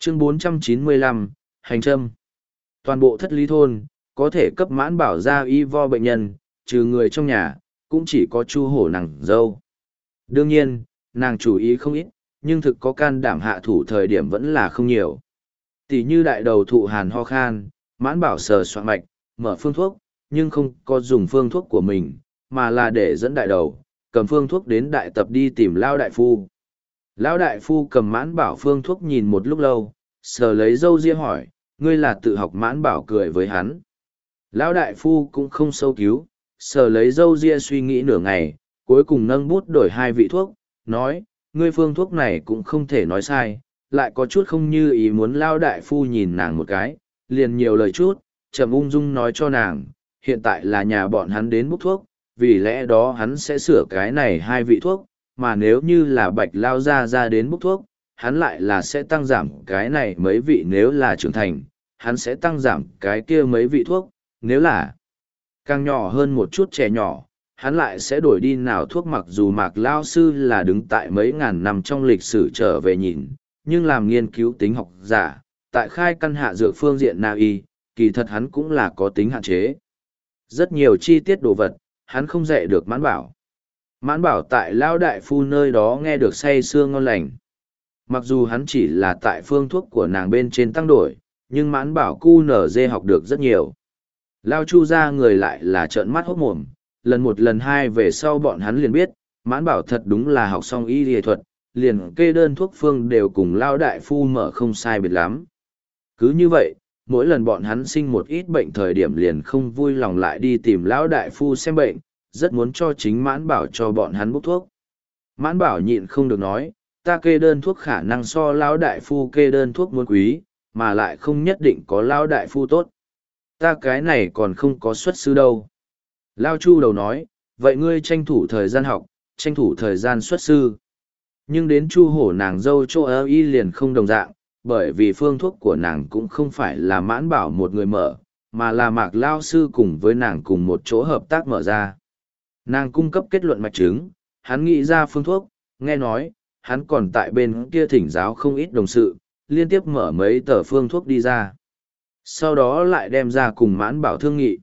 Chương 495, Hành Trâm. Toàn bộ Thất Lý thôn, có thể cấp mãn bảo ra y vo bệnh nhân, trừ người trong nhà, cũng chỉ có Chu Hổ nàng dâu. Đương nhiên, nàng chủ ý không ít, nhưng thực có can đảm hạ thủ thời điểm vẫn là không nhiều. Tỷ như đại đầu thụ hàn ho khan, mãn bảo sờ soạn mạch, mở phương thuốc, nhưng không có dùng phương thuốc của mình, mà là để dẫn đại đầu, cầm phương thuốc đến đại tập đi tìm Lao đại phu. Lão đại phu cầm mãn bảo phương thuốc nhìn một lúc lâu, sờ lấy râu ria hỏi, ngươi là tự học mãn bảo cười với hắn. Lão đại phu cũng không sâu cứu, sờ lấy râu ria suy nghĩ nửa ngày, cuối cùng nâng bút đổi 2 vị thuốc, nói, ngươi phương thuốc này cũng không thể nói sai, lại có chút không như ý muốn Lão đại phu nhìn nàng một cái, liền nhiều lời chút, chậm ung dung nói cho nàng, hiện tại là nhà bọn hắn đến bút thuốc, vì lẽ đó hắn sẽ sửa cái này 2 vị thuốc, mà nếu như là Bạch Lao ra đến bút thuốc, hắn lại là sẽ tăng giảm cái này mấy vị, nếu là trưởng thành, hắn sẽ tăng giảm cái kia mấy vị thuốc, nếu là càng nhỏ hơn một chút trẻ nhỏ, hắn lại sẽ đổi đi nào thuốc. Mặc dù Mạc Lao sư là đứng tại mấy ngàn năm trong lịch sử trở về nhìn, nhưng làm nghiên cứu tính học giả, tại khai căn hạ dược phương diện na y, kỳ thật hắn cũng là có tính hạn chế. Rất nhiều chi tiết đồ vật, hắn không dạy được mãn bảo. Mãn bảo tại Lão đại phu nơi đó nghe được say sưa ngon lành. Mặc dù hắn chỉ là tại phương thuốc của nàng bên trên tăng đổi, nhưng mãn bảo cu nở dê học được rất nhiều. Lao Chu ra người lại là trợn mắt hốt mồm, lần 1 lần 2 về sau bọn hắn liền biết, mãn bảo thật đúng là học xong y y thuật, liền kê đơn thuốc phương đều cùng Lao đại phu mở không sai biệt lắm. Cứ như vậy, mỗi lần bọn hắn sinh một ít bệnh thời điểm liền không vui lòng lại đi tìm Lão đại phu xem bệnh, rất muốn cho chính mãn bảo cho bọn hắn bốc thuốc. Mãn bảo nhịn không được nói, ta kê đơn thuốc khả năng so Lão đại phu kê đơn thuốc muốn quý, mà lại không nhất định có Lão đại phu tốt. Ta cái này còn không có xuất sư đâu. Lao Chu đầu nói, vậy ngươi tranh thủ thời gian học, tranh thủ thời gian xuất sư. Nhưng đến Chu Hổ nàng dâu chỗ ơ y liền không đồng dạng, bởi vì phương thuốc của nàng cũng không phải là mãn bảo một người mở, mà là Mạc Lao sư cùng với nàng cùng một chỗ hợp tác mở ra. Nàng cung cấp kết luận mạch chứng, hắn nghĩ ra phương thuốc, nghe nói, hắn còn tại bên kia thỉnh giáo không ít đồng sự, liên tiếp mở mấy tờ phương thuốc đi ra. Sau đó lại đem ra cùng mãn bảo thương nghị.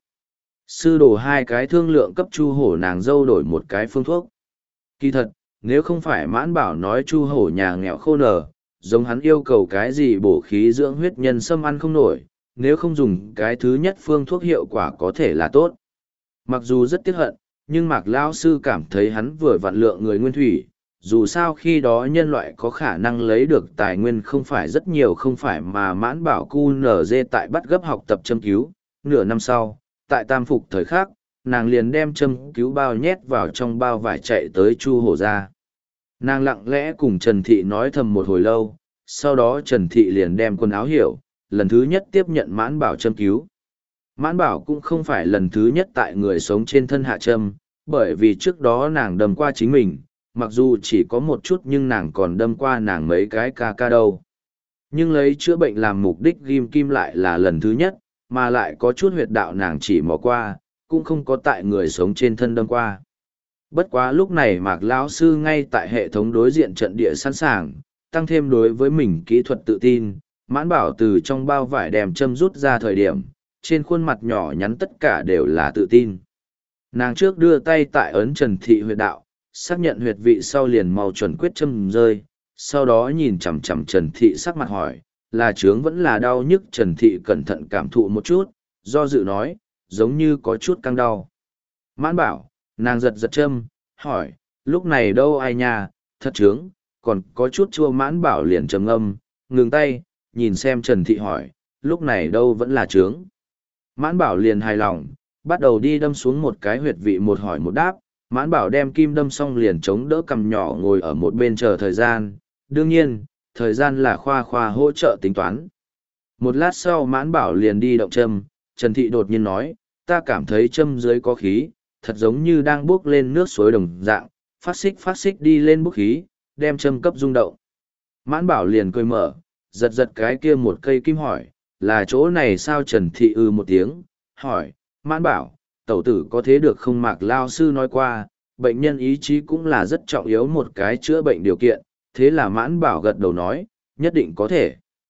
Sư đổ 2 cái thương lượng cấp Chu Hổ nàng dâu đổi 1 cái phương thuốc. Kỳ thật, nếu không phải mãn bảo nói Chu Hổ nhà nghèo khô nở, giống hắn yêu cầu cái gì bổ khí dưỡng huyết nhân sâm ăn không nổi, nếu không dùng cái thứ nhất phương thuốc hiệu quả có thể là tốt. Mặc dù rất tiếc hận, nhưng Mạc Lao sư cảm thấy hắn vừa vặn lượng người nguyên thủy, dù sao khi đó nhân loại có khả năng lấy được tài nguyên không phải rất nhiều, không phải mà mãn bảo cu nở dê tại bắt gấp học tập châm cứu. Nửa năm sau, tại tam phục thời khắc, nàng liền đem châm cứu bao nhét vào trong bao vải chạy tới Chu Hổ ra. Nàng lặng lẽ cùng Trần Thị nói thầm một hồi lâu, sau đó Trần Thị liền đem quần áo hiểu, lần thứ nhất tiếp nhận mãn bảo châm cứu. Mãn bảo cũng không phải lần thứ nhất tại người sống trên thân hạ châm, bởi vì trước đó nàng đâm qua chính mình, mặc dù chỉ có một chút nhưng nàng còn đâm qua nàng mấy cái ca đâu. Nhưng lấy chữa bệnh làm mục đích ghim kim lại là lần thứ nhất, mà lại có chút huyệt đạo nàng chỉ mò qua, cũng không có tại người sống trên thân đâm qua. Bất quá lúc này Mạc Lão sư ngay tại hệ thống đối diện trận địa sẵn sàng, tăng thêm đối với mình kỹ thuật tự tin, mãn bảo từ trong bao vải đem châm rút ra thời điểm, trên khuôn mặt nhỏ nhắn tất cả đều là tự tin. Nàng trước đưa tay tại ấn Trần Thị huyệt đạo, xác nhận huyệt vị sau liền mau chuẩn quyết châm rơi, sau đó nhìn chằm chằm Trần Thị sắc mặt hỏi, là chướng vẫn là đau nhức. Trần Thị cẩn thận cảm thụ một chút, do dự nói, giống như có chút căng đau. Mãn bảo, nàng giật giật châm, hỏi, lúc này đâu ai nha, thật chướng, còn có chút chua. Mãn bảo liền trầm ngâm, ngừng tay, nhìn xem Trần Thị hỏi, lúc này đâu vẫn là chướng. Mãn bảo liền hài lòng, bắt đầu đi đâm xuống một cái huyệt vị, một hỏi một đáp. Mãn bảo đem kim đâm xong liền chống đỡ cằm nhỏ ngồi ở một bên chờ thời gian. Đương nhiên, thời gian là khoa hỗ trợ tính toán. Một lát sau mãn bảo liền đi động châm, Trần Thị đột nhiên nói, ta cảm thấy châm dưới có khí, thật giống như đang bước lên nước suối đồng dạng, phát xích đi lên bốc khí, đem châm cấp rung động. Mãn bảo liền cười mở, giật cái kia một cây kim hỏi, là chỗ này sao? Trần Thị một tiếng, hỏi, mãn bảo, tẩu tử có thế được không? Mạc Lao sư nói qua, bệnh nhân ý chí cũng là rất trọng yếu một cái chữa bệnh điều kiện, thế là mãn bảo gật đầu nói, nhất định có thể.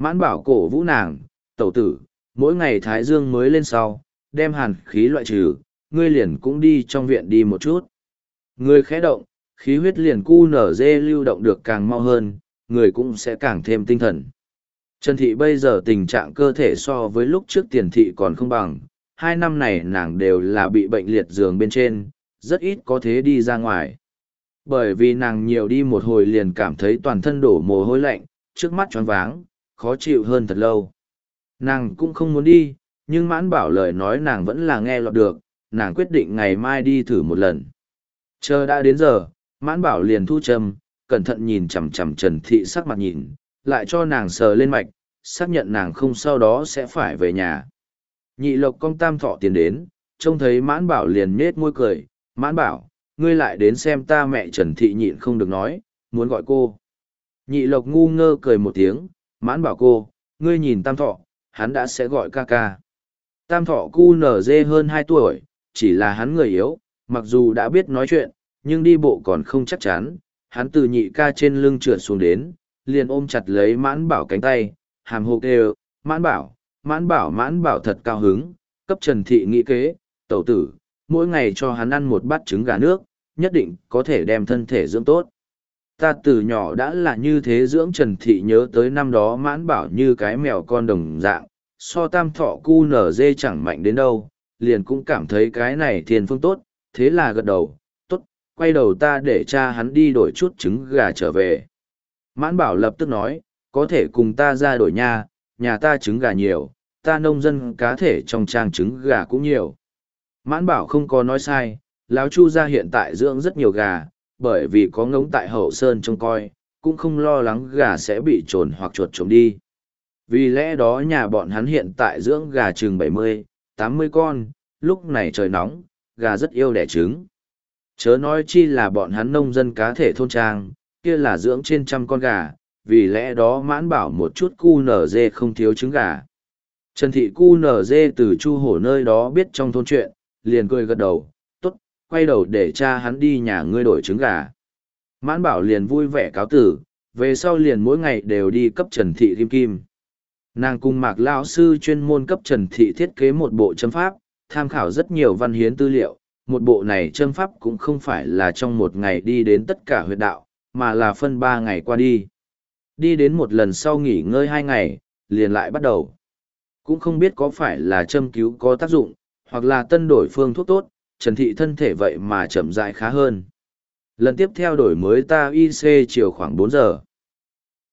Mãn bảo cổ vũ nàng, tẩu tử, mỗi ngày thái dương mới lên sau, đem hàn khí loại trừ, ngươi liền cũng đi trong viện đi một chút. Người khẽ động, khí huyết liền cu nở dê lưu động được càng mau hơn, người cũng sẽ càng thêm tinh thần. Trần Thị bây giờ tình trạng cơ thể so với lúc trước Tiền Thị còn không bằng, 2 năm này nàng đều là bị bệnh liệt giường bên trên, rất ít có thế đi ra ngoài. Bởi vì nàng nhiều đi một hồi liền cảm thấy toàn thân đổ mồ hôi lạnh, trước mắt choáng váng, khó chịu hơn thật lâu. Nàng cũng không muốn đi, nhưng Mãn Bảo lời nói nàng vẫn là nghe lọt được, nàng quyết định ngày mai đi thử một lần. Chờ đã đến giờ, Mãn Bảo liền thu châm, cẩn thận nhìn chằm chằm Trần Thị sắc mặt nhìn, lại cho nàng sờ lên mạch, xác nhận nàng không sau đó sẽ phải về nhà. Nhị Lộc Công Tam Thọ tiến đến, trông thấy Mãn Bảo liền nhết môi cười, Mãn Bảo, ngươi lại đến xem ta. Mẹ Trần Thị nhịn không được nói, muốn gọi cô. Nhị Lộc ngu ngơ cười một tiếng, Mãn Bảo cô, ngươi nhìn Tam Thọ, hắn đã sẽ gọi ca ca. Tam Thọ cu nở dê hơn 2 tuổi, chỉ là hắn người yếu, mặc dù đã biết nói chuyện, nhưng đi bộ còn không chắc chắn. Hắn từ nhị ca trên lưng trượt xuống đến, liền ôm chặt lấy Mãn Bảo cánh tay, hàm hồ kêu, Mãn Bảo, Mãn Bảo. Mãn Bảo thật cao hứng, cấp Trần Thị nghĩ kế, tẩu tử, mỗi ngày cho hắn ăn một bát trứng gà nước, nhất định có thể đem thân thể dưỡng tốt. Ta từ nhỏ đã là như thế dưỡng. Trần Thị nhớ tới năm đó Mãn Bảo như cái mèo con đồng dạng, so Tam Thọ cu nở dê chẳng mạnh đến đâu, liền cũng cảm thấy cái này thiên phương tốt, thế là gật đầu, tốt, quay đầu ta để cha hắn đi đổi chút trứng gà trở về. Mãn Bảo lập tức nói, có thể cùng ta ra đổi nha, nhà ta trứng gà nhiều, ta nông dân cá thể trong trang trứng gà cũng nhiều. Mãn Bảo không có nói sai, lão Chu gia hiện tại dưỡng rất nhiều gà, bởi vì có ngỗng tại Hậu Sơn trông coi, cũng không lo lắng gà sẽ bị trồn hoặc chuột trộm đi. Vì lẽ đó nhà bọn hắn hiện tại dưỡng gà chừng 70, 80 con, lúc này trời nóng, gà rất yêu đẻ trứng. Chớ nói chi là bọn hắn nông dân cá thể thôn trang, kia là dưỡng trên 100 con gà, vì lẽ đó Mãn Bảo một chút cu nở dê không thiếu trứng gà. Trần Thị cu nở dê từ Chu Hổ nơi đó biết trong thôn chuyện, liền cười gật đầu, tốt, quay đầu để cha hắn đi nhà ngươi đổi trứng gà. Mãn Bảo liền vui vẻ cáo tử, về sau liền mỗi ngày đều đi cấp Trần Thị kim kim. Nàng cùng Mạc lão sư chuyên môn cấp Trần Thị thiết kế một bộ châm pháp, tham khảo rất nhiều văn hiến tư liệu. Một bộ này châm pháp cũng không phải là trong một ngày đi đến tất cả huyệt đạo, mà là phân 3 ngày qua đi. Đi đến một lần sau nghỉ ngơi 2 ngày, liền lại bắt đầu. Cũng không biết có phải là châm cứu có tác dụng, hoặc là tân đổi phương thuốc tốt, Trần Thị thân thể vậy mà chậm rãi khá hơn. Lần tiếp theo đổi mới ta IC chiều khoảng 4 giờ.